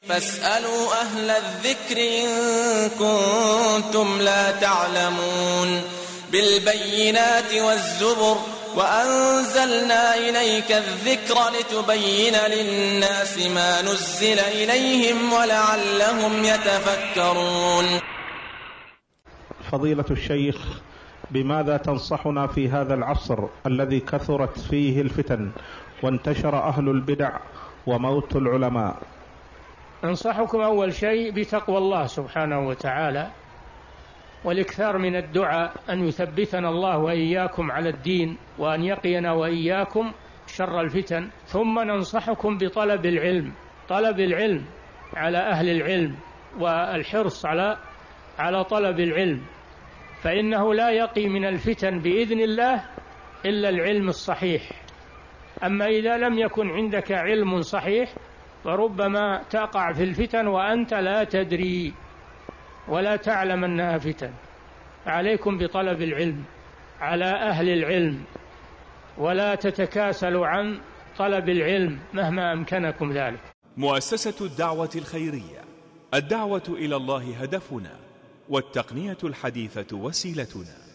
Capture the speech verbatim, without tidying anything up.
فاسألوا أهل الذكر إن كنتم لا تعلمون بالبينات والزبر وأنزلنا إليك الذكر لتبين للناس ما نزل إليهم ولعلهم يتفكرون. فضيلة الشيخ، بماذا تنصحنا في هذا العصر الذي كثرت فيه الفتن وانتشر أهل البدع وموت العلماء؟ أنصحكم أول شيء بتقوى الله سبحانه وتعالى والإكثار من الدعاء أن يثبتنا الله وإياكم على الدين وأن يقينا وإياكم شر الفتن. ثم ننصحكم بطلب العلم، طلب العلم على أهل العلم والحرص على على طلب العلم، فإنه لا يقي من الفتن بإذن الله إلا العلم الصحيح. أما إذا لم يكن عندك علم صحيح فربما تقع في الفتن وأنت لا تدري ولا تعلم أنها فتن. عليكم بطلب العلم على أهل العلم، ولا تتكاسلوا عن طلب العلم مهما أمكنكم ذلك. مؤسسة الدعوة الخيرية، الدعوة إلى الله هدفنا، والتقنية الحديثة وسيلتنا.